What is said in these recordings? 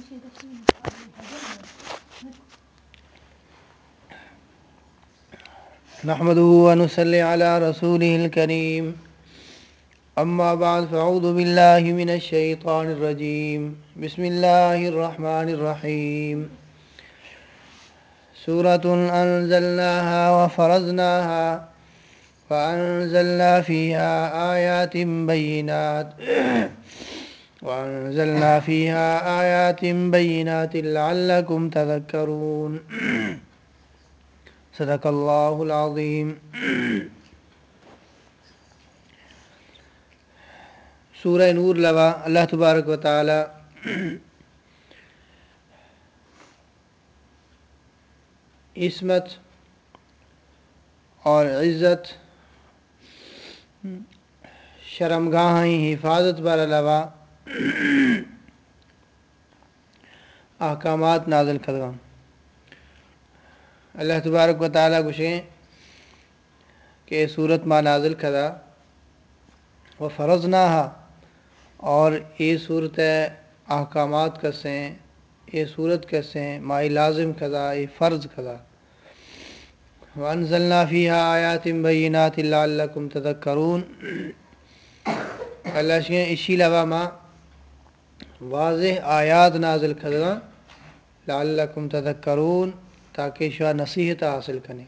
نحمده ونصلي على رسوله الكريم أما بعد فأعوذ بالله من الشيطان الرجيم بسم الله الرحمن الرحيم سورة أنزلناها وفرضناها وأنزلنا فيها آيات بينات لعلكم تذكرون صدق اللہ العظیم۔ سورہ نور لوا اللہ تبارک و تعالی عصمت اور عزت شرمگاہیں حفاظت بر علاوہ احکامات نازل کردگان۔ اللہ تبارک و تعالیٰ گوشیں کہ صورت ما نازل کدا و فرضناها، اور یہ صورت احکامات کسیں، یہ صورت کسیں مائی لازم کدا، یہ فرض کدا۔ وانزلنا فیہا آیات بینات لعلکم تذکرون، اللہ شیں اسی لوا ما واضح آیات نازل کدا لعلکم تذکرون، تاکہ شاہ نصیحت حاصل کریں۔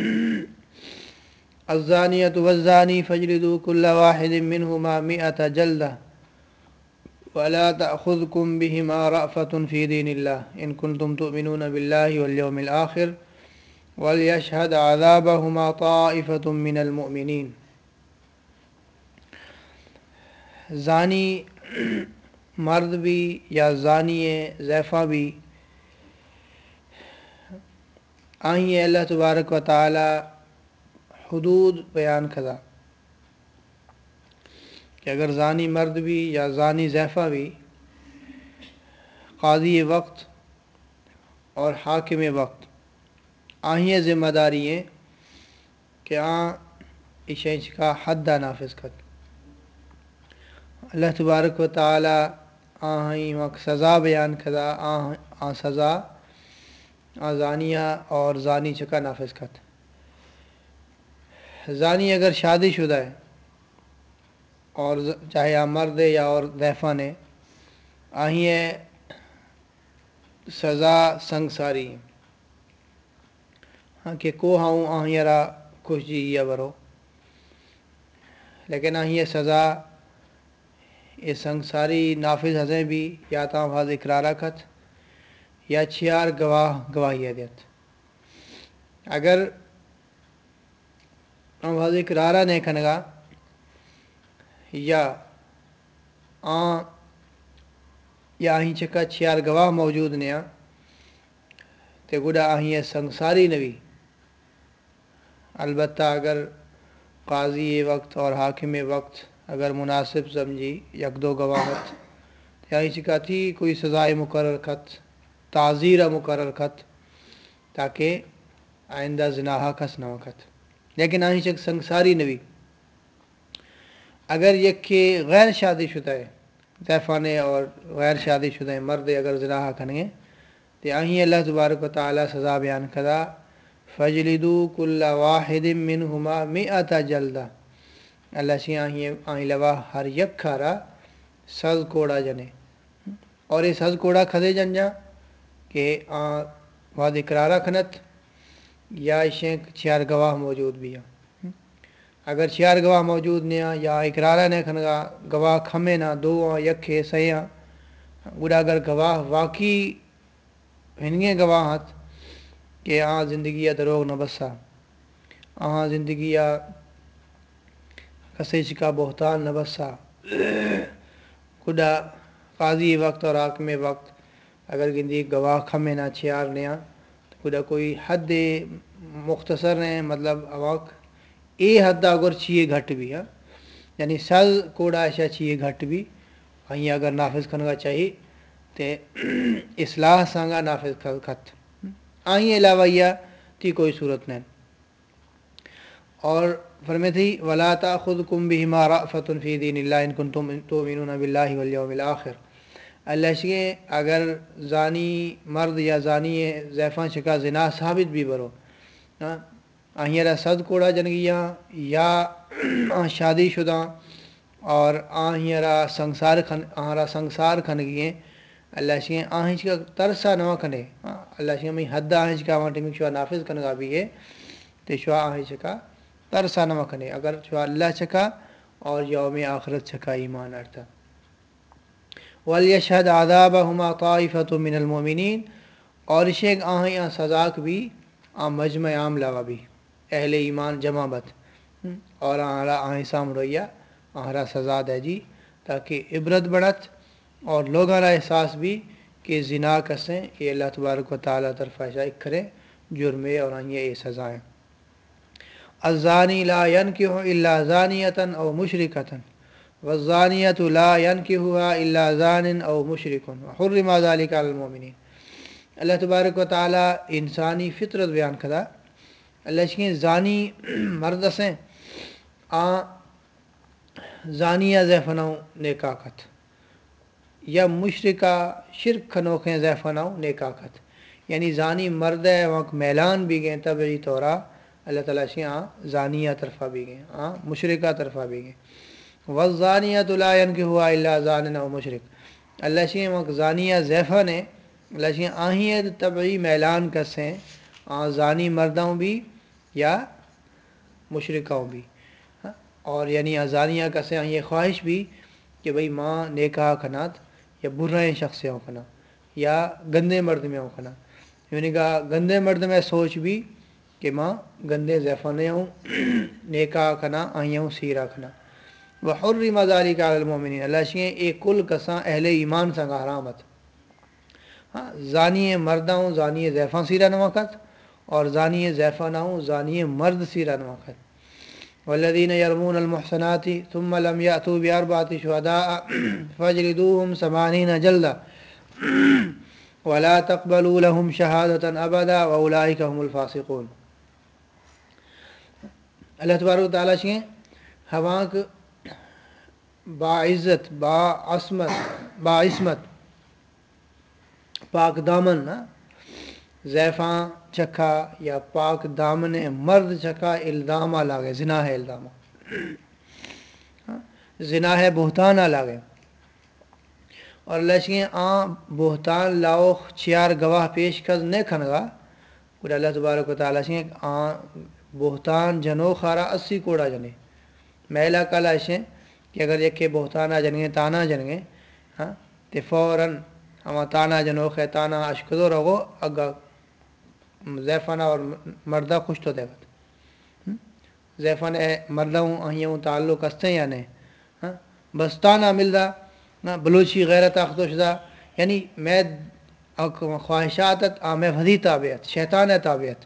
الزانیۃ والزانی فاجلدوا کل واحد منہما 100 جلدہ ولا تأخذکم بہما رأفۃ فی دین اللہ ان کنتم تؤمنون باللہ والیوم الآخر ولیشہد عذابہما طائفۃ من المؤمنین۔ زانی مرد بھی یا زانی زیفہ بھی آئیں اللہ تبارک و تعالی حدود بیان کھدا کہ اگر زانی مرد بھی یا زانی زیفہ بھی قاضی وقت اور حاکم وقت آئیں ذمہ داری ہیں کہ اشینچ کا حد نافذ کر۔ اللہ تبارک و تعالی آئیں وقت سزا بیان کھدا، سزا زانیہ اور زانی چکا نافذ کت۔ زانی اگر شادی شدہ ہے اور چاہے مرد ہے یا اور زیفہ نے، آئیں سزا سنگساری کہ کو ہاؤں آئیں را کچھ جی یا برو، لیکن آئیں سزا یہ سنگساری نافذ ہزیں بھی یا تا بھاز اقرارہ کت یا چھیار گواہی دیت۔ اگر بھاز اقرارہ نہیں کھنگا یا آئیں چکا چھیار گواہ موجود نیا تے گوڑا آئیں سنگساری نوی، البتہ اگر قاضی وقت اور حاکم وقت اگر مناسب سمجھی یک دو گواہت آئیں چکا تھی کوئی سزائے مقرر کت، تعزیرہ مقرر کت تاکہ آئندہ زناحہ کس نہ وقت، لیکن آئیں چک سنگساری نوی۔ اگر یک کے غیر شادی شدہ ہے زیفانے اور غیر شادی شدہ مرد اگر زناحہ کھنگے تو آئیں اللہ تبارک و تعالی سزا بیان کدا فجلدوا کل واحد منہما 100 جلدہ، اللہ سے آئیں لوا ہر یک کھارا سز کوڑا جنے، اور یہ سز کوڑا کھدے جن جا کہ وعد اقرارہ کھنت یا اشیں چھیار گواہ موجود بھی ہیں۔ اگر چھیار گواہ موجود نہیں یا اقرارہ نہیں کھنگا گواہ کھمے نہ دو یک سیاں گوڑا اگر گواہ واقعی ہنگے گواہت کہ زندگی دروغ نہ بسا، زندگی کسی چکا بہتان نہ بسا، گوڑا قاضی وقت اور حاکم وقت اگر گندی گواہ کھمے نہ چھیار نیا تو گوڑا کوئی حد مختصر نہیں، مطلب اواق اے حد اگر چیئے گھٹ بھی ہے، یعنی سز کوڑا ایسا چیئے گھٹ بھی آئیں اگر نافذ کرنا چاہیے تو اصلاح سانگا نافذ کت، آئیں علاوہ یہ تھی کوئی صورت نہیں۔ اور فرمے تھی وَلَا تَأْخُذْكُمْ بِهِمَا رَأْفَةٌ فِي دِينِ اللَّهِ إِن كُنتُمْ تُؤْمِنُونَ بِاللَّهِ وَالْيَوْمِ الْآخِرِ، اللہ شگیں اگر زانی مرد یا زانی زیفاں چکا زنا ثابت بھی برو آہیرا صد کوڑا جنگیاں یا شادی شدہ اور آہیرا سنسار کھنگییں اللہ شگیں آہنچ کا ترسا نہ کھنے اللہ شگیں میں حد آہنچ کا وہاں ٹیمک شوا نافذ کھنگا بھی ہے تو شوا آہنچ کا ترسا نہ کھنے اگر شوا اللہ چکا اور یوم آخرت چکا ایمان ارتا وَلْيَشْهَدْ عَذَابَهُمَا طَائِفَةٌ مِّنَ الْمُؤْمِنِينَ اور شیخ آہیں سزاک بھی مجمع عام لگا بھی اہل ایمان جمع بت اور آہیں سام رویہ آہرا سزا دے جی تاکہ عبرت بڑھت اور لوگوں کا احساس بھی کہ زنا کسیں یہ اللہ تبارک و تعالیٰ طرف ایک کرے جرمے اور یہ سزائیں الزانی لا ينکح الا زانیۃ او مشرکۃ والزانیۃ لا ينکحها الا زان او مشرک وحرم ذلك علی المؤمنین اللہ تبارک و تعالیٰ انسانی فطرت بیان کدا اللہ شکیں زانی مرد سے زانیہ زیفناؤں نیکاکت یا مشرکہ شرک کھنوکیں زیفناؤں نیکاکت یعنی زانی مرد ہے وہاں میلان بھی گئیں طبعی طورا اللہ تعالیٰ سے زانیہ طرفہ بھی گئیں مشرکہ طرفہ بھی گئیں والزانیۃ لا ينکحها الا زان او مشرک اللہ سے وہاں زانیہ زیفہ نے اللہ سے آہیں طبعی میلان کسیں زانی مردوں بھی یا مشرکوں بھی اور یعنی زانیہ کسیں یہ خواہش بھی کہ بھئی ماں نیکا کھنات یا برائیں شخص ہو کھنا یا گندے مرد میں ہو کھنا یعنی کہا گندے مرد میں سوچ بھی کہ ماں گندے زیفانے ہوں نیکا کھنا آئیں ہوں سیرا کھنا وحرم ذلک علی المؤمنین اللہ شیئیں ایک کل کساں اہل ایمان سنگ حرامت زانی مردہ ہوں زانی زیفاں سیرا نوکت اور زانی زیفاں نہ ہوں زانی مرد سیرا نوکت والذین یرمون المحصنات ثم لم یأتوا بأربعة شهداء فاجلدوهم 80 جلدہ ولا تقبلوا لهم شهادة ابدا واولئک هم الفاسقون اللہ تبارک و تعالیٰ شیں ہواک باعزت باعصمت پاک دامن زیفاں چکھا یا پاک دامن مرد چکھا الزامہ لاگے زنا ہے الزامہ زنا ہے بہتان لاگے اور اللہ شکیں بہتان لاؤ چیار گواہ پیش کر نہیں کھنگا اور اللہ تبارک و تعالیٰ شکیں بہتان جنو خارا 80 کوڑا جنے میلہ کالا شیں کہ اگر یکے بہتانہ جنگیں تانا جنگیں تو فوراً ہما تانا جنو خے تانا اشکدو رہو اگا زیفانہ اور مردہ خوش تو دیکھت زیفانہ مردہ ہوں آہیوں تعلق استے یا نہیں بس تانا ملدا بلوچی غیرت اخدوشدہ یعنی میں خواہشاتت میں بھدی تابعت شیطان تابعت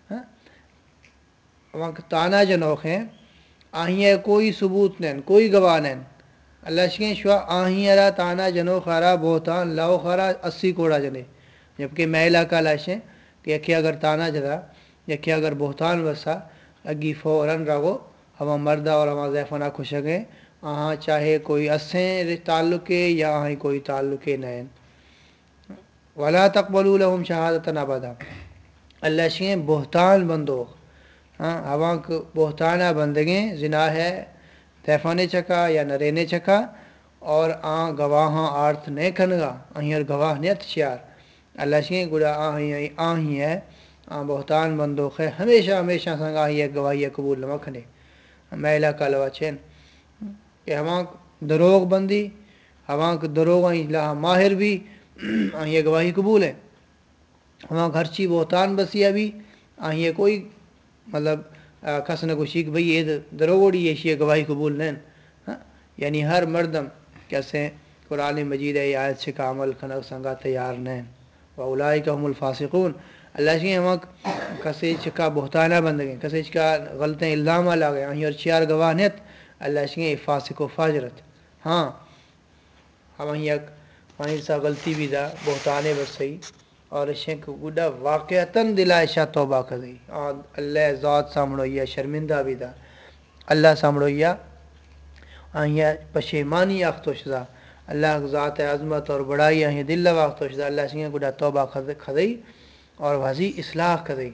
وہاں تانا جنوخ ہیں آہیں کوئی ثبوت نہیں کوئی گواہ نہیں اللہ شکیں شوا آہیں را تانا جنو خارا بہتان لاؤ خارا 80 کوڑا جنے جبکہ میلہ کا لاشیں کہ یکی اگر تانا جدا یکی اگر بہتان بسا اگی فوراً رہو ہما مردہ اور ہما زیفانہ خوشگیں چاہے کوئی اسیں تعلق یا آہیں کوئی تعلق نہیں ولا تقبلوا لهم شهادة ابدا اللہ شکیں بہتان بندو ہوا بہتانہ بندگیں زنا ہے تیفانے چکا یا نرینے چکا اور گواہاں آرت نہیں کھنگا آہیں گواہ نیت شیار اللہ شکیں گڑا آہیں ہے بہتان بندوق ہے ہمیشہ سنگا آہیں گواہی قبول نہ کھنے میلہ کالوا چین کہ ہماں دروغ بندی ہماں دروغ لہا ماہر بھی آہیں گواہی قبول ہے ہماں گھرچی بہتان بسیہ بھی آہیں کوئی مطلب کس نہ کچھ بھئی یہ دروڑی یہ گواہی قبول نہیں یعنی ہر مردم کیسے قرآن مجید ہے آیت سے کا عمل کھنک سنگا تیار نہیں واولئک هم الفاسقون اللہ شکیں ہماں کسی چکا بہتانہ بندگیں کسی چکا غلطیں الزامہ لاگے آہیں اور چیار گواہ نیت اللہ شکیں فاسق و فاجرت ہم آہیں سا غلطی بھی دا بہتانے بس صحیح اور اشیں کو گڈا واقعتاً دلا اشا توبہ کر دی اللہ ذات سامڑویا شرمندہ بھی دا اللہ سامڑویا آہیں پشیمانی اختوش دا اللہ ذات عظمت اور بڑائی ہیں دل وقت تو اللہ سنگھ گڈا توبہ کھدئی اور وزی اصلاح کھدئی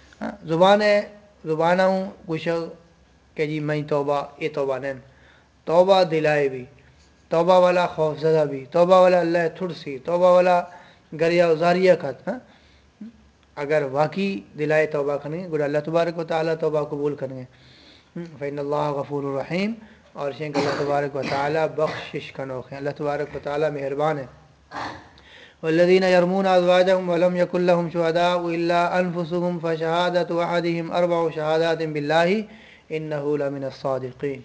زبان ہوں کچھ کہ جی میں توبہ یہ توبہ نین توبہ دلائے بھی توبہ والا خوف زدہ بھی توبہ والا اللہ تھڑسی توبہ والا گریا ازاریہ خط اگر واقعی دلائے توبہ کھنیں گڈا اللہ تبارک و تعالیٰ توبہ قبول کریں فإن اللہ غفور الرحیم اور شینک اللہ تبارک و تعالیٰ بخشش کنوخ ہیں اللہ تبارک و تعالیٰ مہربان ہے والذین یرمون ازواجهم ولم یکن لهم شهداء الا انفسهم فشهادة احدهم 4 شهادات بالله انه لمن الصادقین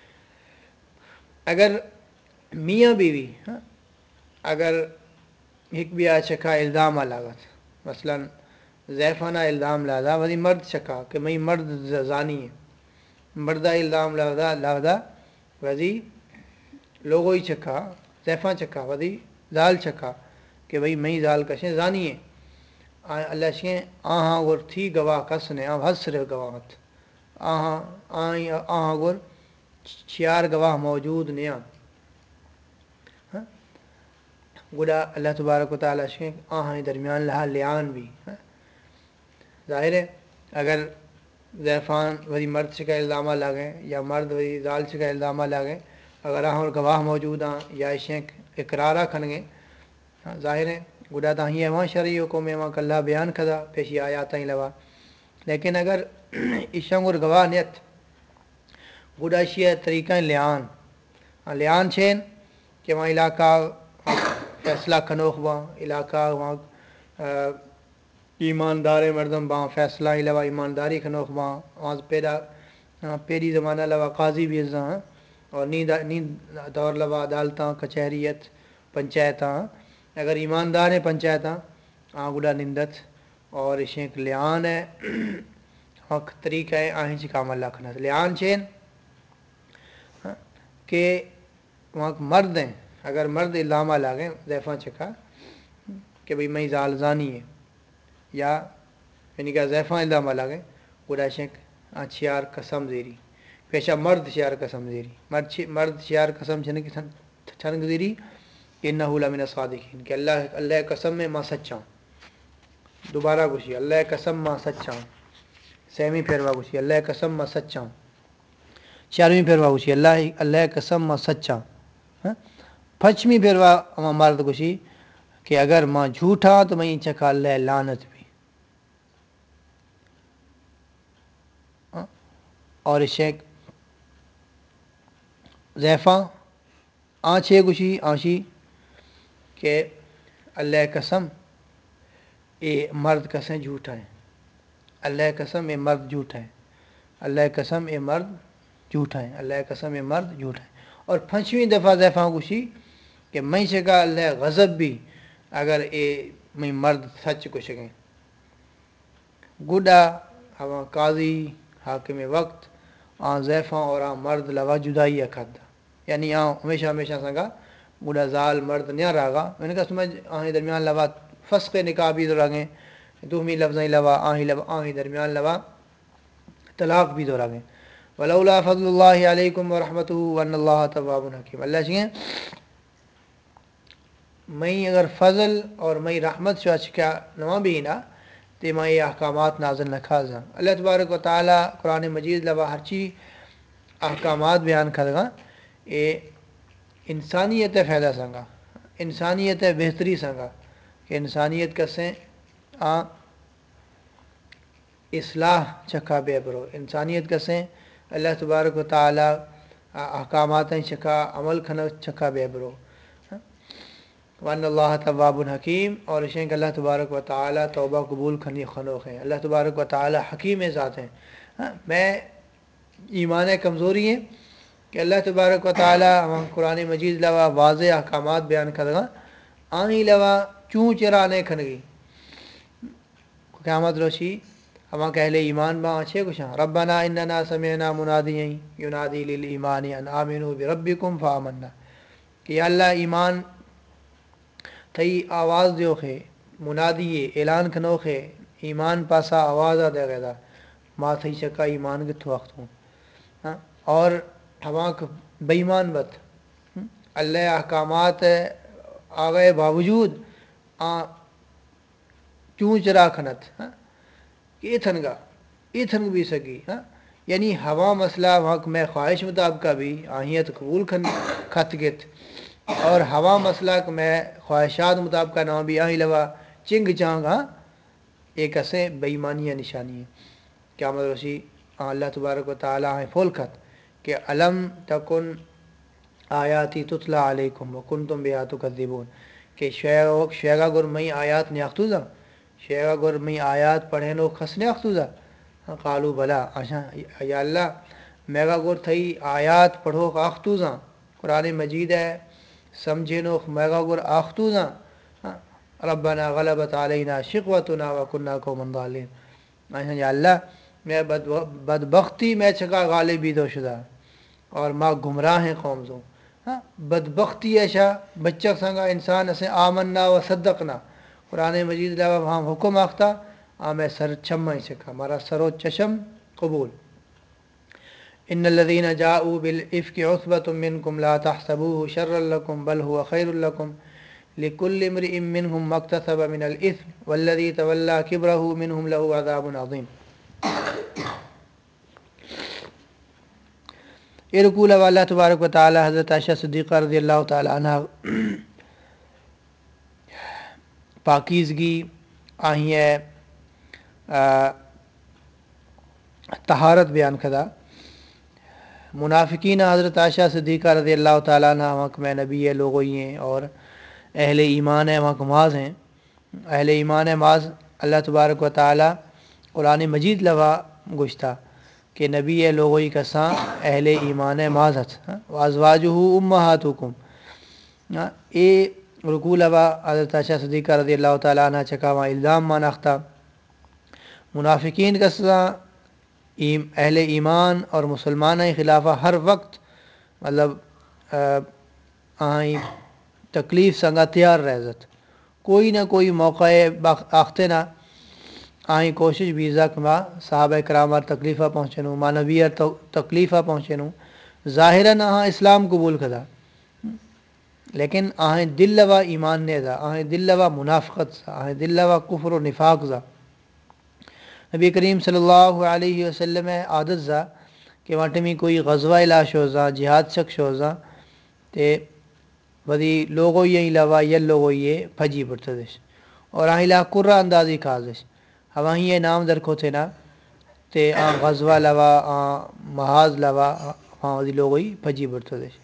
اگر میاں بیوی اگر ایک بیا چکا الزام لاگت مثلا زیفانہ الزام لادا وزی مرد چکا کہ میں مرد زانی ہے مردہ الزام لادا وزی لوگوئی چکا زیفاں چکا وزی زال چکا کہ بھئی میں زال کشیں زانی ہے اللہ شیں آہاں گر تھی گواہ کسنے حد صرف گواہت آہاں گر 4 گواہ موجود نیا گڈا اللہ تبارک و تعالیٰ شیں آہاں درمیان لہا لیان بھی ظاہر ہے اگر زیفان وہی مرد کا الزامہ لگیں یا مرد وہی زال کا الزامہ لگیں اگر اور گواہ موجود ہیں یا شینک اقرارہ کھنگیں ظاہر ہے گڈا تا ہی وہاں شرعی حکم ہے وہاں کلّہ بیان کھدا پیشی آیات ہی لوا لیکن اگر اشنگر گواہ نیت گڈا شیع طریقہ لیان چھین کہ وہاں علاقہ فیصلہ کنوخ وہاں علاقہ وہاں ایماندار مردم باں فیصلہ ہی لوا ایمانداری کنوخ وہاں پیری زمانہ لوا قاضی بھی ازاں اور نیند دور لوا عدالتاں کچہریت پنچایتاں اگر ایماندار ہیں پنچایتاں گڈا نندت اور اشیک لیان ہے وقت طریقہ ہے آہیں چی کام اللہ کھنا لیان چین کہ وہاں مرد ہیں اگر مرد الزامہ لاگیں زیفاں چکا کہ بھئی میں زال زانی ہے یا یعنی کہ زیفاں الزامہ لاگیں گڈا شیک 4 قسم زیری پیشہ مرد 4 قسم زیری مرد 4 قسم چھنگ زیری کہ انہو لمن الصادقین کہ اللہ قسم میں ماں سچا ہوں دوبارہ گوشی اللہ قسم ماں سچا ہوں 7ویں پھیروا گوشی اللہ قسم ماں سچا ہوں 4ویں پھیروا گوشی اللہ قسم ماں سچا ہوں 5ویں پھیروا ماں مرد گوشی کہ اگر ماں جھوٹا تو میں چکا اللہ لعنت بھی اور شیک زیفاں آنچے گوشی آنشی کہ اللہ قسم اے مرد قسم جھوٹا ہے اللہ قسم اے مرد جھوٹا ہے اللہ قسم اے مرد جھوٹا ہے اللہ قسم اے مرد جھوٹا ہے اور 5ویں دفعہ زیفاں گوشی کہ میں شکا اللہ غضب بھی اگر اے میں مرد سچ کو شکیں گڈا ہوا قاضی حاکم وقت زیفاں اور مرد لوا جدائی اکھد یعنی ہمیشہ سنگا گڈا زال مرد نیا راگا میں نے کہا سمجھ آہیں درمیان لوا فسق نکاح بھی دو راگیں دومی لفظیں لوا آہیں درمیان لوا طلاق بھی دو راگیں ولولا فضل اللہ علیکم ورحمتہ وان اللہ تواب حکیم اللہ چاہیں میں اگر فضل اور میں رحمت شو اچھا نواں بھی نا تو میں یہ احکامات نازل نہ کھازاں اللہ تبارک و تعالیٰ قرآن مجید لوا ہر چیز احکامات بیان کر گا یہ انسانیت فائدہ سنگا انسانیت بہتری سنگا کہ انسانیت کسیں اصلاح چکا بے برو انسانیت کسیں اللہ تبارک و تعالیٰ احکامات چکا عمل کھنا چکا بے برو وان اللہ تواب حکیم اور اشیں کہ اللہ تبارک و تعالیٰ توبہ قبول کھنی خنوخ ہیں اللہ تبارک و تعالیٰ حکیم ذات ہیں میں ایمان کمزوری ہیں کہ اللہ تبارک و تعالیٰ قرآن مجید لوا واضح احکامات بیان کر گا آہیں لوا چوں چرانے کھنگی قیامت روشی ہما کہلے ایمان با اچھے کچھ ربنا اننا سمعنا منادیا ینادی للایمان ان آمنوا بربکم فآمنا کہ یا اللہ ایمان تھی آواز دیو خے منادی اعلان کھنو خے ایمان پاسا آواز دے گا ما تھی چکا ایمان کے وقت ہوں اور ہماک بےمان بت اللہ احکامات آگئے باوجود چون چرا کھنت کہ اتھنگا اتھنگ بھی سکی یعنی ہوا مسئلہ وہاں میں خواہش مطابقہ بھی آہیت قبول کھت گت اور ہوا مسئلہ میں خواہشات مطابقہ نہ بھی آہی لوا چنگ چانگ ایک اسے بےایمانی نشانی ہے کیا مطلب اسی اللہ تبارک و تعالیٰ پھول کھت کہ علم تکن آیاتی تتلا علیکم وکنتم بہا تکذبون کہ شیگا گر مئی آیات نیاختوزا شیگا گر مئی آیات پڑھیں نو خس نیاختوزا قالو بلا یا اللہ میگا گر تھئی آیات پڑھو آختوزا قرآن مجید ہے سمجھے نو میگا گر آختوزا ربنا غلبت علینا شقوتنا وکننا قوما ضالین یا اللہ میں بدبختی میں چھکا غالبی دو شدہ اور ماں گمراہ قوم زوں بدبختی ایشا بچہ سنگا انسان اسے آمنا و صدقنا قرآن مجید لوا وہاں حکم آختہ میں سر چھما ہی سکھا ہمارا سر و چشم قبول ان الذين جاءوا بالافك عصبة منكم لا تحسبوه شرا لكم بل هو خير لكم لكل امرئ منهم ما اكتسب من الاثم والذي تولى كبره منهم له عذاب عظيم یہ رکوع اللہ تبارک و تعالی حضرت عائشہ صدیقہ رضی اللہ تعالی عنہ پاکیزگی آہی ہے طہارت بیان کدا منافقین حضرت عائشہ صدیقہ رضی اللہ تعالیٰ عنہ وہاں میں نبی ہے لوگ ہوئی ہیں اور اہل ایمان ہے وہاں معاذ ہیں اہل ایمان ہے معاذ اللہ تبارک و تعالی قرآن مجید لوا گشتہ کہ نبی ہے لوگوئی کساں اہل ایمان معاذت وازواجہ امہاتکم اے رکوع لوا حضرت عائشہ صدیقہ رضی اللہ تعالیٰ عنہ چکا وہاں الزام ماناختہ منافقین کساں اہل ایمان اور مسلمان خلافہ ہر وقت مطلب آئیں تکلیف سنگا تیار رہزت کوئی نہ کوئی موقع آختے نہ آئیں کوشش بھی زخما صحابہ کرام تکلیفہ پہنچنوں مانوی تکلیفہ پہنچنوں ظاہراً اسلام قبول کدا لیکن دل لوا ایمان نے دا دل لوا منافقت سا دل لوا کفر و نفاق زا نبی کریم صلی اللہ علیہ وسلم عادت زا کہ واٹمی کوئی غزوہ علاش ہوزا جہاد شخص ہوزا تے بدی لوگو یہ لوا یہ لوگو یہ پھجی پڑتدش اور لا قرہ اندازی کازش ہوا ہی نام درکھو تھے نا تے غزوہ لوا محاذ لوا دی لوگوئی پھجی پڑتدش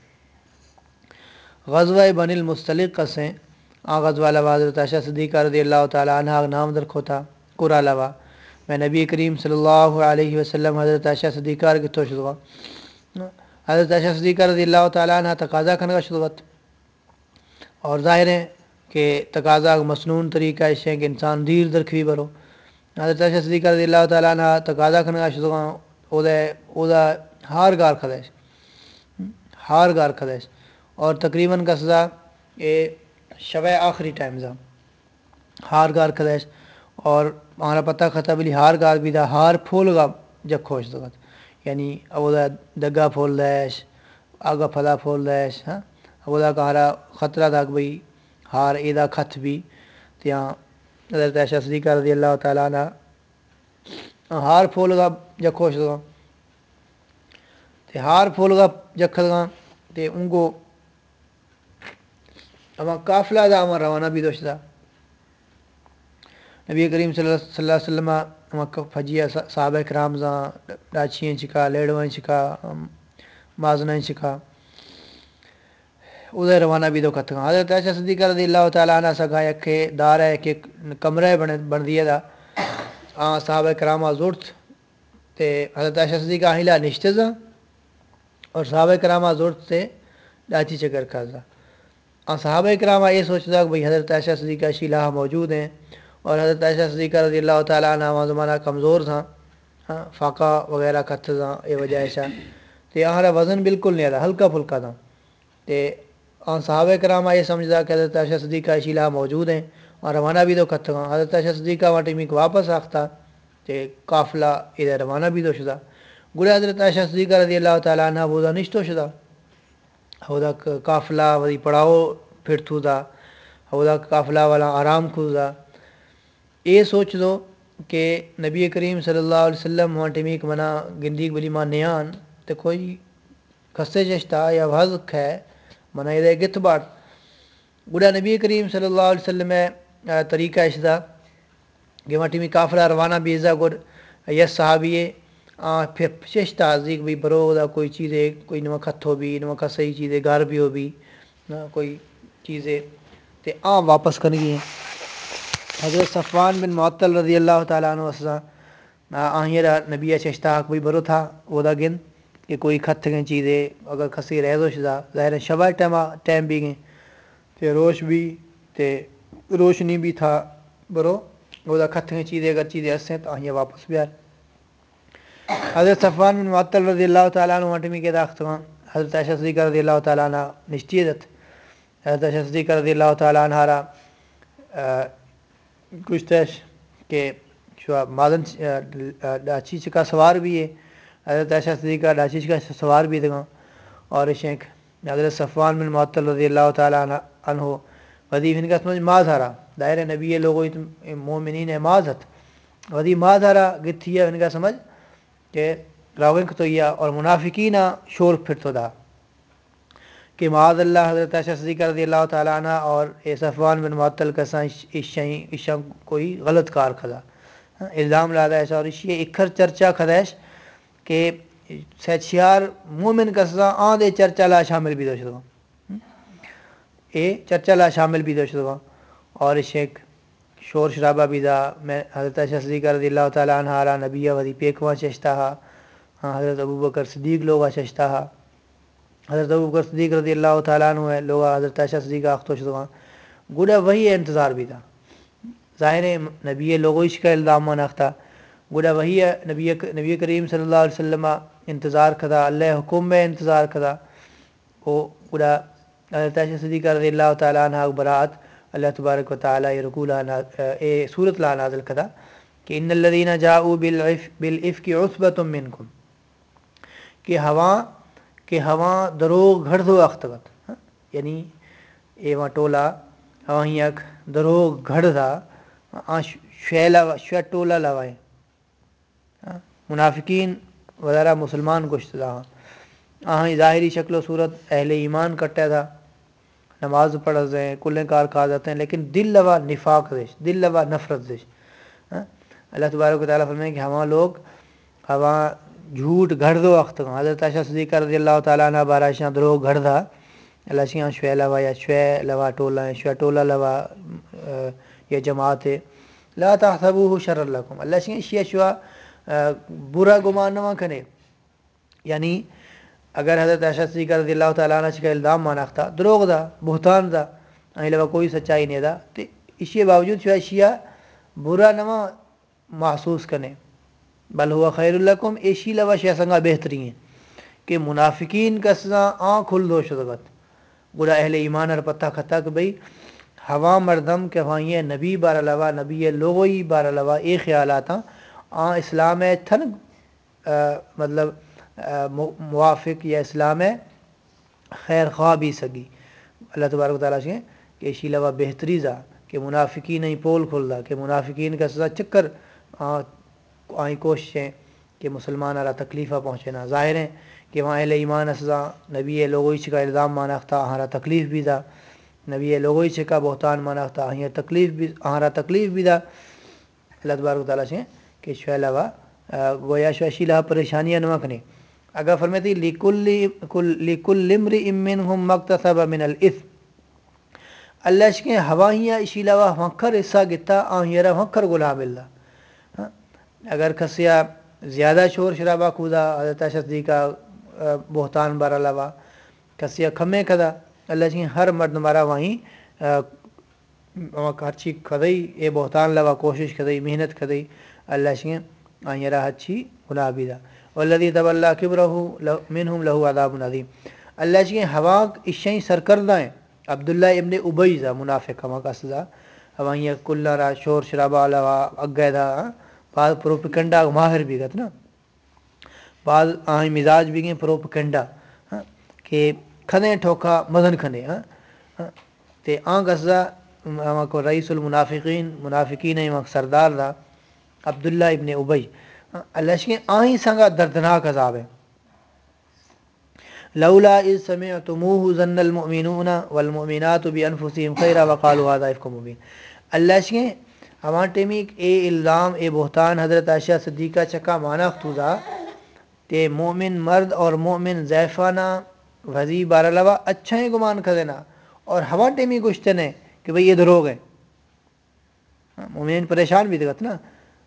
غزوہ بن المستلق کسیں غزوہ لوا حضرت عائشہ صدیقہ رضی اللہ تعالیٰ عنہ نام درکھو تھا قرہ لوا میں نبی کریم صلی اللہ علیہ وسلم حضرت عائشہ صدیقہ کے تو شدوا حضرت عائشہ صدیقہ رضی اللہ تعالیٰ عنہ تقاضا کھنگا شدوت اور ظاہر ہے کہ تقاضا مسنون طریقہ اس ہے کہ انسان دیر درکھوی برو حضرت عائشہ صدیقہ رضی اللہ تعالیٰ عنہ تقاضا کھنگا شدوا اودا ہار گار کھدش ہار گار کھدش اور تقریباً کا سزا یہ شب آخری ٹائم زا ہار گار کھدش اور ہمارا پتہ خطہ بلی ہار گار بھی دا ہار پھول گا جب کھوش دگت یعنی اودا دگا پھول دیش آگا پھلا پھول دیش اودا کہارا خطرہ داگ بھئی ہار ایدا کھت بھی تیاں حضرت عائشہ صدیقہ رضی اللہ تعالیٰ عنہ ہار پھول گا جب کھوش دگا تے ہار پھول گا جب کھل گا تے انگو اما قافلہ دا اما روانہ بھی دوش دا نبی کریم صلی اللہ علیہ وسلم مکہ پھجیا صحابہ کرام زاں ڈاچیاں چکا لیڑوائیں چکا مازنائیں چکا ادھر روانہ بھی دو کتھگاں حضرت عائشہ صدیقہ رضی اللہ تعالیٰ عنہ سگا یکھے دار ہے کہ کمرہ بن دیا دا صحابہ کرام زورت تے حضرت عائشہ صدیقہ آہلا نشتزا اور صحابہ کرام زورت تے ڈاچی چکر کھازا صحابہ کرام یہ سوچتا کہ بھئی حضرت عائشہ صدیقہ شیلہ موجود ہیں اور حضرت عائشہ صدیقہ رضی اللہ تعالیٰ عنہ وہاں زمانہ کمزور تھا فاقہ وغیرہ کھت تھا یہ وجہ ایسا تو یہاں وزن بالکل نہیں آتا ہلکا پھلکا تھا تو صحابہ کرام یہ سمجھتا کہ حضرت عائشہ صدیقہ شیلہ موجود ہیں اور روانہ بھی تو کھت تھا حضرت عائشہ صدیقہ وہاں ٹیمی کو واپس آختا تو قافلہ ادھر روانہ بھی تو شدہ گلے حضرت عائشہ صدیقہ رضی اللہ تعالیٰ عنہ بودا نشتو شدہ ہودا قافلہ وری پڑھاؤ پھر تھو دا ہودا قافلہ والا آرام کھو دا یہ سوچ دو کہ نبی کریم صلی اللہ علیہ وسلم وہاں ٹمیک منا گندی بلی ماں نیان تو کوئی کھسے چشتا یا وزق ہے منا یہ گت باٹ گڑا نبی کریم صلی اللہ علیہ وسلم طریقہ اشدا کہ وہاں ٹمی قافلہ روانہ بھی ازا گڑ یس صحابیے پھر چشتا زیگ بھی برو دا کوئی چیزیں کوئی نمک ہتھو بھی نمک صحیح چیزیں گار بھی ہو بھی کوئی چیزیں تے واپس کر گئی حضرت صفوان بن معطل رضی اللہ تعالیٰ عنہ اسا آہیرا نبی چشتا کوئی برو تھا وہ دا گن کہ کوئی کھت گئیں چیزیں اگر کھسی رہ دو شدا ظاہر شبہ ٹائم بھی گئیں تے روش بھی تے روشنی بھی تھا برو وہ دا کھت گئیں چیزیں اگر چیزیں ہنسیں تو آہیے واپس بھی آ حضرت صفوان بن معطل رضی اللہ تعالیٰ عنہ وٹمی کے داخت ہوں حضرت عائشہ صدیقہ رضی اللہ تعالیٰ عنہ نشتیدت حضرت عائشہ صدیقہ رضی اللہ تعالیٰ عنہ را گشتش کہ شو مادن ڈاچی کا سوار بھی ہے حضرت عائشہ صدیقہ ڈاچی کا سوار بھی دگا اور شیخ حضرت صفوان بن معطل رضی اللہ تعالیٰ عنہ وظیف ان کا سمجھ ماں دھارا دائر نبی لوگوں مومنین ماں دھت ودی ماں دھارا گتھی ہے ان کا سمجھ کہ راغنک تو یہ اور منافقین شور پھر تو دا کہ معاذ اللہ حضرت عائشہ صدیقہ رضی اللہ تعالیٰ عنہ اور صفوان بن معطل کا عشاء کوئی غلط کار کھدا الزام لادا ایسا اور اسی اکھر چرچا کھدیش کہ سیچیار مومن کسا آدھے چرچا لا شامل بھی دوش دو اے چرچا لا شامل بھی دوش دو اور ایک شور شرابہ بھی دا میں حضرت عائشہ صدیقہ رضی اللہ تعالیٰ عنہ آرہ نبیہ وزی پیکواں چشتا ہا حضرت ابو بکر صدیق لوگا چشتا ہا حضرت ابو بکر صدیق رضی اللہ تعالیٰ عنہ ہے لوگا حضرت عائشہ صدیقہ اختوش دو گوڑا وہی انتظار بھی تھا ظاہر نبی لوگوں اس کا الزام مناختا گوڑا وہی نبی کریم صلی اللہ علیہ وسلم انتظار کھدا اللہ حکم میں انتظار کھدا وہ گوڑا حضرت عائشہ صدیقہ رضی اللہ تعالیٰ عنہ برات اللہ تبارک و تعالیٰ یہ رکولہ اے سورت لا نازل کھدا کہ ان الذین جاؤوا بالافک عصبۃ منکم کہ ہواں دروغ گھڑ دو اختگت یعنی ایواں ٹولا ہواں یک دروغ گھڑ دا شوہ ٹولا لوائیں منافقین وغیرہ مسلمان گشت دا ظاہری شکل و صورت اہل ایمان کٹا تھا نماز پڑھ دیں کلیں کار کھا جاتے ہیں لیکن دل لوا نفاق دیش دل لوا نفرت دیش اللہ تبارک و تعالیٰ فرمائیں کہ ہواں جھوٹ گھڑ دو وقت حضرت عائشہ صدیقہ رضی اللہ تعالیٰ عنہ باراشاں دروغ گھڑ دا اللہ شیاں شوہ لوا یا شوہ لوا ٹولا ہے شوہ ٹولا لوا یا جماعت ہے لا تحسبوه شر لکم اللہ شیاں شیعہ شوہ برا گمان نہ کھنے یعنی اگر حضرت عائشہ صدیقہ رضی اللہ تعالیٰ عنہ کا الزام ماناختا دروغ دا بہتان دا لوا کوئی سچائی نہیں دا تو اسی باوجود شیعہ برا نہ محسوس کرنے بل ہوا خیر لکم ایشی لوا شیعہ سنگا بہترین ہے کہ منافقین کا سزا کھل دو شدگت گڑا اہل ایمان اور پتہ کھتا کہ بھئی ہوا مردم کہ وہاں یہ نبی بار لوا نبی لوگوئی بار لوا اے خیالات اسلام تھن مطلب موافق یا اسلام خیر خواہ بھی سگی اللہ تبارک و تعالیٰ سے کہ اسی لوا بہتری دا کہ منافقین ہی پول کھل دا کہ منافقین کا سزا چکر آئیں کوششیں کہ مسلمان آرہ تکلیفہ پہنچے نا ظاہر ہیں کہ وہاں اہل ایمان سزا نبی لوگوئی کا الزام ماناختا ہمارا تکلیف بھی دا نبی لوگوئی کا بہتان ماناختا ہمارا تکلیف بھی دا اللہ تبارک و تعالیٰ سے کہ شوہ لوا گویا شوشی لہا پریشانیاں نہ کھنے اگر فرماتی لکل امرئ منہم مکتسب من الاثم اللہ شکے ہواہیاں اسی لوا مکھر حصہ گتا آہیرہ مکھر غلام اللہ اگر کھسیا زیادہ شور شرابہ کودا حضرت عائشہ صدیقہ بہتان بارا لوا کھسیا کھمے کھدا اللہ شکے ہر مرد مارا وہیں ہرچی کھدئی اے بہتان لوا کوشش کھدئی محنت کھدئی اللہ شکے آہیرہ ہچی گناہ بھی دا والذی تولى کبرہ منہم لہو عذاب عظیم اللہ شکے ہوا اشیں سرکردہ ہیں عبداللہ ابن ابی دا منافق ہوا کا سزا ہوا یہ کل را شور شرابہ لوا اگے دا بعض پروپیکنڈا ماہر بھی گت نا بعض آہیں مزاج بھی گئے پروپیکنڈا کہ کھنے ٹھوکا مدن کھنے تے آن گزا کو رئیس المنافقین منافقین سردار دا عبداللہ ابن ابی اللہ کے آہیں سنگا دردناک عذاب ہے لولا اذ سمعتموه ظن المؤمنون والمؤمنات بانفسهم خيرا وقالوا هذا افك مبين اللہ کے ہمان ٹیمی اے الزام اے بہتان حضرت عائشہ صدیقہ چکا مانا ختوزا تے مومن مرد اور مومن زیفانہ وزی بار علاوہ اچھا ہی گمان کر دینا اور ہوا ٹیمی گشتن ہے کہ بھئی یہ دروغ ہے مومن پریشان بھی دیکھت نا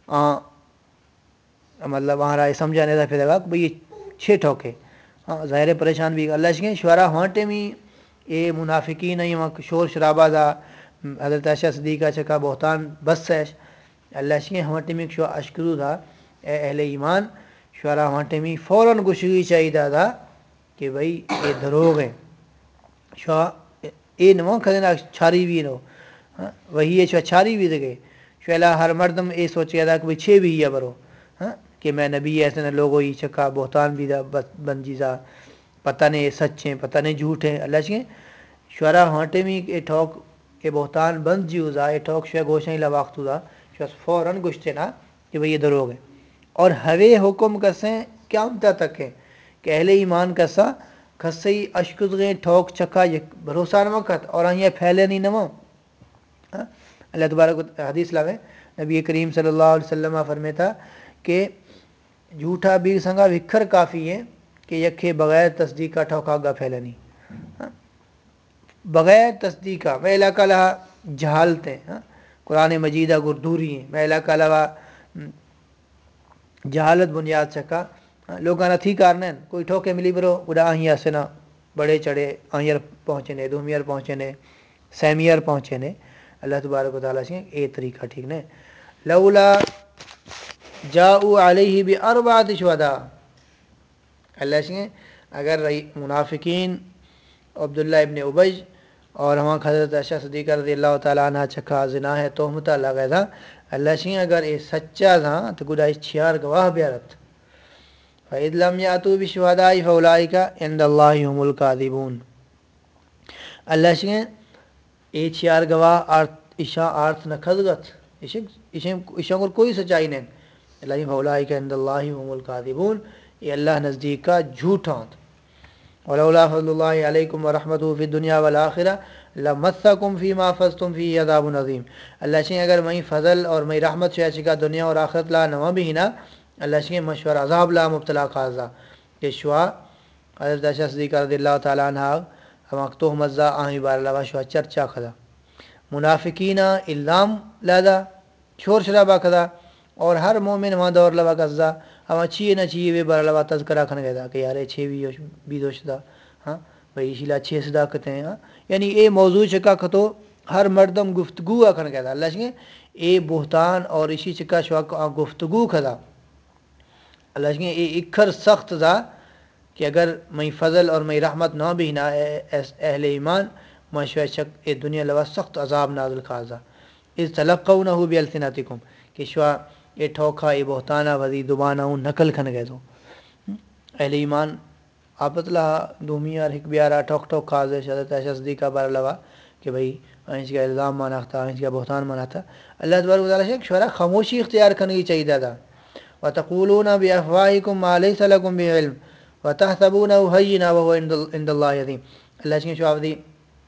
مطلب وہاں رائے سمجھانے تھا پھر کہ بھئی یہ چھ ٹھوکے ظاہر پریشان بھی اللہ شکیں شعرا ہاں ٹیمی اے منافقین نہیں وہاں شور شرابہ دا حضرت عائشہ صدیقہ چکا بہتان بس ہے اللہ شکیں ہاں ٹیمی شعر اشکرو تھا اے اہل ایمان شعرا ہاں ٹیمی فوراً گشگی چاہیدہ تھا کہ بھئی یہ دروغ ہے شعرا اے نمو کھدنا چھاری بھی نو وہی ہے شعرا چھاری بھی دے گئے شعرا ہر مردم اے سوچے تھا کہ بھئی چھ بھی ہے برو کہ میں نبی ایسے نہ لوگوں ہی چکا بہتان بھی دا بن جیزا پتہ نہیں سچ ہیں پتہ نہیں جھوٹ ہیں اللہ شکیں شعرا ہانٹے میں اے ٹھوک اے بہتان بند جیوزا اے ٹھوک شعر گوشیں لواختو دا شعر فوراً گشتے نا کہ بھئی یہ دروغ ہے اور ہوے حکم کسیں قیامت تک ہے کہ اہل ایمان کسا کسی اشکزغیں ٹھوک چکا یک بھروسہ نہ وقت اور آئیں پھیلے نہیں نمو اللہ تبارک حدیث لاوے نبی کریم صلی اللہ علیہ وسلم فرمیتا کہ جھوٹا بیر سنگا وکھر کافی ہے کہ یکھے بغیر تصدیق کا ٹھوکا گا پھیلنی بغیر تصدیق کا میں علاقہ لہا جہالتیں قرآن مجیدہ گردوری ہیں میں علاقہ لہا جہالت بنیاد چکا لوگاں نہ تھی کارنے کوئی ٹھوکے ملی برو گڑا آہیاں سے نہ بڑے چڑھے آہیر پہنچنے دومیر پہنچنے سیمیر پہنچنے اللہ تبارک و تعالیٰ سے اے طریقہ ٹھیک نہیں لولا جاؤ علیہ باربعۃ شہداء اللہ سے اگر منافقین عبداللہ ابن ابی اور ہماں حضرت عائشہ صدیقہ رضی اللہ تعالیٰ عنہ چکھا زنا ہے تہمتہ لگا تھا اللہ سے اگر یہ سچا تھا تو گڑا چھیار گواہ بیارت فَإِذْ لَمْ يَأْتُوا بِالشُّهَدَاءِ فَأُولَٰئِكَ عِندَ اللَّهِ هُمُ الْكَاذِبُونَ اللہ سے اے چھیار گواہ ایشا آرت نہ کھدگت ایشا کو کوئی سچائی نہیں اللہ فَأُولَٰئِكَ عِندَ اللَّهِ هُمُ الْكَاذِبُونَ یہ اللہ نزدیک کا جھوٹاں وَلَوْلَا فَضْلُ اللَّهِ عَلَيْكُمْ وَرَحْمَتُهُ فِي الدُّنْيَا وَالْآخِرَةِ لَمَسَّكُمْ فِي مَا أَخَذْتُمْ فِيهِ عَذَابٌ عَظِيمٌ اللہ سے اگر میں فضل اور میں رحمت سے کا دنیا اور آخرت لا نوا بھی نا اللہ سے مشور عذاب لا مبتلا خاصا کہ شوا حضرت عائشہ صدیقہ رضی اللہ تعالیٰ عنہ ہم تو مزہ آہیں بار اللہ شوا چرچا کھدا منافقین الزام لادا شور شرابہ کھدا اور ہر مومن وہاں دور لوا قصہ ہم چیئے نہ چیئے وے بار لوا تذکرہ کھن گئے دا کہ یارے چھ بھی دوش دا بھئی اسی لا چھ صدا کہتے ہیں یعنی اے موضوع چکا کھتو ہر مردم گفتگو کھن گئے دا اللہ سے اے بہتان اور اسی چکا شوا گفتگو کھدا اللہ سے اے اکھر سخت دا کہ اگر میں فضل اور میں رحمت نہ بھی نہ اہل ایمان میں شوا شک اے دنیا لوا سخت عذاب نازل خاصا اذ تلقونہ بألسنتکم کہ شوا اے ٹھوکا اے بہتانہ وزی زبانہ نقل کھن گئے دو اہل ایمان آپت لہا دومی اور ہک بیارا ٹھوک ٹھوک خاص ہے حضرت عائشہ صدیقہ بار لوا کہ بھئی انس کا الزام مانا تھا انس کا بہتان مانا تھا اللہ تبارک و تعالیٰ سے شعرا خاموشی اختیار کرنی چاہیے تھا وَتَقُولُونَ بِأَفْوَاهِكُم مَّا لَيْسَ لَكُم بِهِ عِلْمٌ وَتَحْسَبُونَهُ هَيِّنًا وَهُوَ عِندَ اللَّهِ عَظِيمٌ اللہ سے شعب دی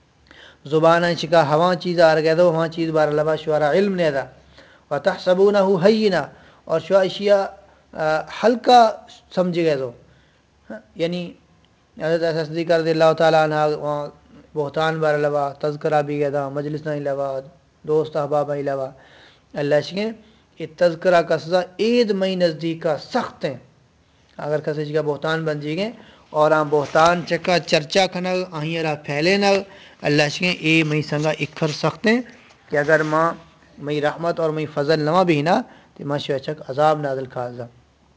زبانہ چکا ہوا چیز آر گئے دو ہوا چیز بار لبا شعرا علم نے دا وَتَحْسَبُونَهُ هَيِّنًا اور شعا اشیاء ہلکا سمجھ گئے دو یعنی حضرت عائشہ صدیقہ رضی اللہ تعالیٰ عنہ بہتان بار لوا تذکرہ بھی گیا تھا مجلس نہیں لوا دوست احباب نہیں لوا اللہ شکیں یہ تذکرہ کا سزا عید مئی نزدیک کا سخت ہیں اگر کسی کا بہتان بن جی گئے اور بہتان چکا چرچا کھنا آہیں را پھیلے نہ اللہ شکیں اے مئی سنگا اکھر سخت ہیں کہ اگر ماں مئی رحمت اور مئی فضل نہ بھی نا تو ماں شوہ چک عذاب نازل خاصا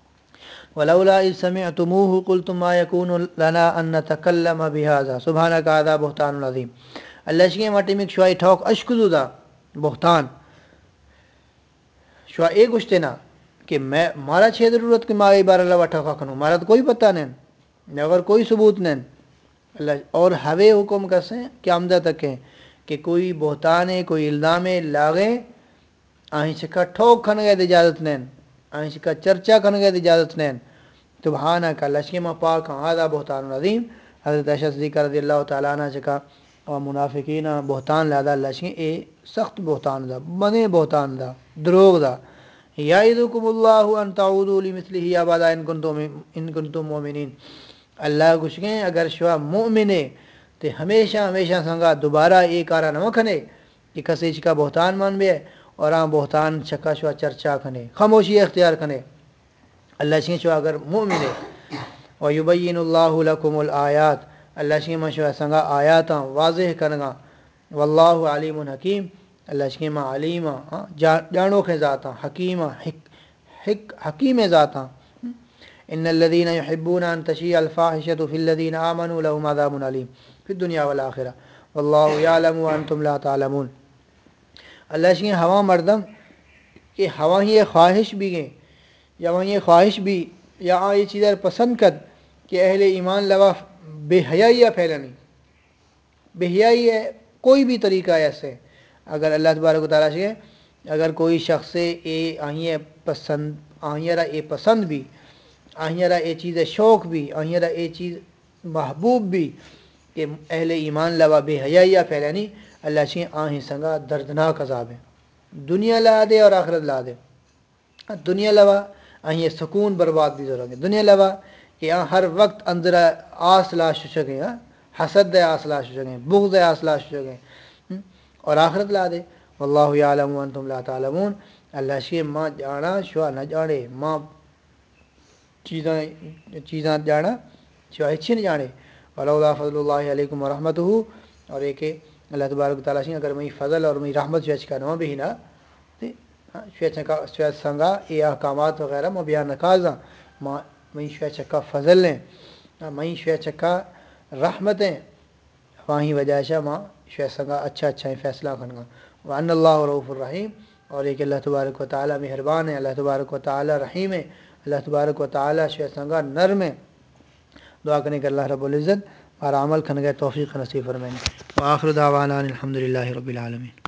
ولولا اذ سمعتموه قلتم ما يكون لنا ان نتكلم بهذا سبحانك هذا بهتان عظیم اللہ شکیں مٹی میں شوائی ٹھوک اشکدو دا بہتان شوا اے گشتے نا کہ میں مارا چھ ضرورت کہ ماں بار اللہ ٹھوکا کھنوں مارا تو کوئی پتہ نہیں اگر کوئی ثبوت نہیں اللہ اور ہوے حکم کسیں قیامت تک ہیں کہ کوئی بہتان ہے کوئی الزام ہے لاغیں آہیں شکا ٹھوک کھن گئے اجازت نین آہیں شکا چرچا کھن گئے اجازت نین سبحانک لشکم پاک ہذا بہتان عظیم حضرت عائشہ صدیقہ رضی اللہ تعالیٰ عنہ چکا اور منافقین بہتان لادا لشکیں اے سخت بہتان دا بنے بہتان دا دروغ دا یعظکم اللہ ان تعودوا لمثلہ ابدا ان کنتم مومنین اللہ گشگیں اگر شوا مؤمنے تے ہمیشہ ہمیشہ سنگا دوبارہ ایک آرہ نہ کھنے کہ کسی چکا بہتان مان بے اور بہتان چکا شوا چرچا کھنے خاموشی اختیار کھنے اللہ شیں شوا اگر مؤمنے ویبین اللہ لکم الآیات اللہ شیں ما شوا سنگا آیاتاں واضح کنگا واللہ علیم حکیم اللہ شیں ما علیمہ جانو کے ذاتاں حکیمہ حکیم ذاتاں ان الذين يحبون ان تشيع الفاحشة في الذين آمنوا لهم عذاب عليم في الدنيا والآخرة والله يعلم وانتم لا تعلمون اللہ شیں ہوا مردم کہ ہوا ہی خواہش بھی گئیں یا وہاں یہ خواہش بھی یا یہ چیزیں پسند کر کہ اہل ایمان لوا بے حیائی پھیلانی بے حیائی ہے کوئی بھی طریقہ ایسے اگر اللہ تبارک و تعالیٰ سے اگر کوئی شخص آئیں پسند آئیں اے پسند بھی آئیں اے چیز شوق بھی آئیں اے چیز محبوب بھی کہ اہل ایمان لوا بے حیائی پھیلانی اللہ شیں آہیں سنگا دردناک عذاب ہے دنیا لا دے اور آخرت لا دے دنیا لوا یہ سکون برباد بھی ضرور ہے دنیا لوا کہ ہر وقت اندر آس لاش سکیں حسد دے آس لاش سکیں بغض دے آس لاش سکیں اور آخرت لا دے واللہ یعلم وانتم لا تعلمون اللہ شی ماں جانا شوا نہ جانے ماں چیزاں جانا شوا اچھی نہ جانے ولولا فضل اللہ علیکم ورحمتہ اور ایک اللہ تبارک تعالیٰ سے اگر میں فضل اور میں رحمت شوچ کا نو بھی نہ شویت سنگا یہ احکامات وغیرہ میں بیان نکازاں میں شویت کا فضل لیں میں شویت کا رحمتیں وہیں وجہ سے ماں شویت سنگا اچھا فیصلہ کرنا وان اللہ رؤوف الرحیم اور ایک اللہ تبارک و تعالیٰ مہربان ہے اللہ تبارک و تعالیٰ رحیم ہے اللہ تبارک و تعالیٰ شویت سنگا نرم ہے دعا کرنے کہ اللہ رب العزت اور عمل کھن گئے توفیق نصیب فرمائیں وآخر دعوانا الحمد للہ رب العالمین.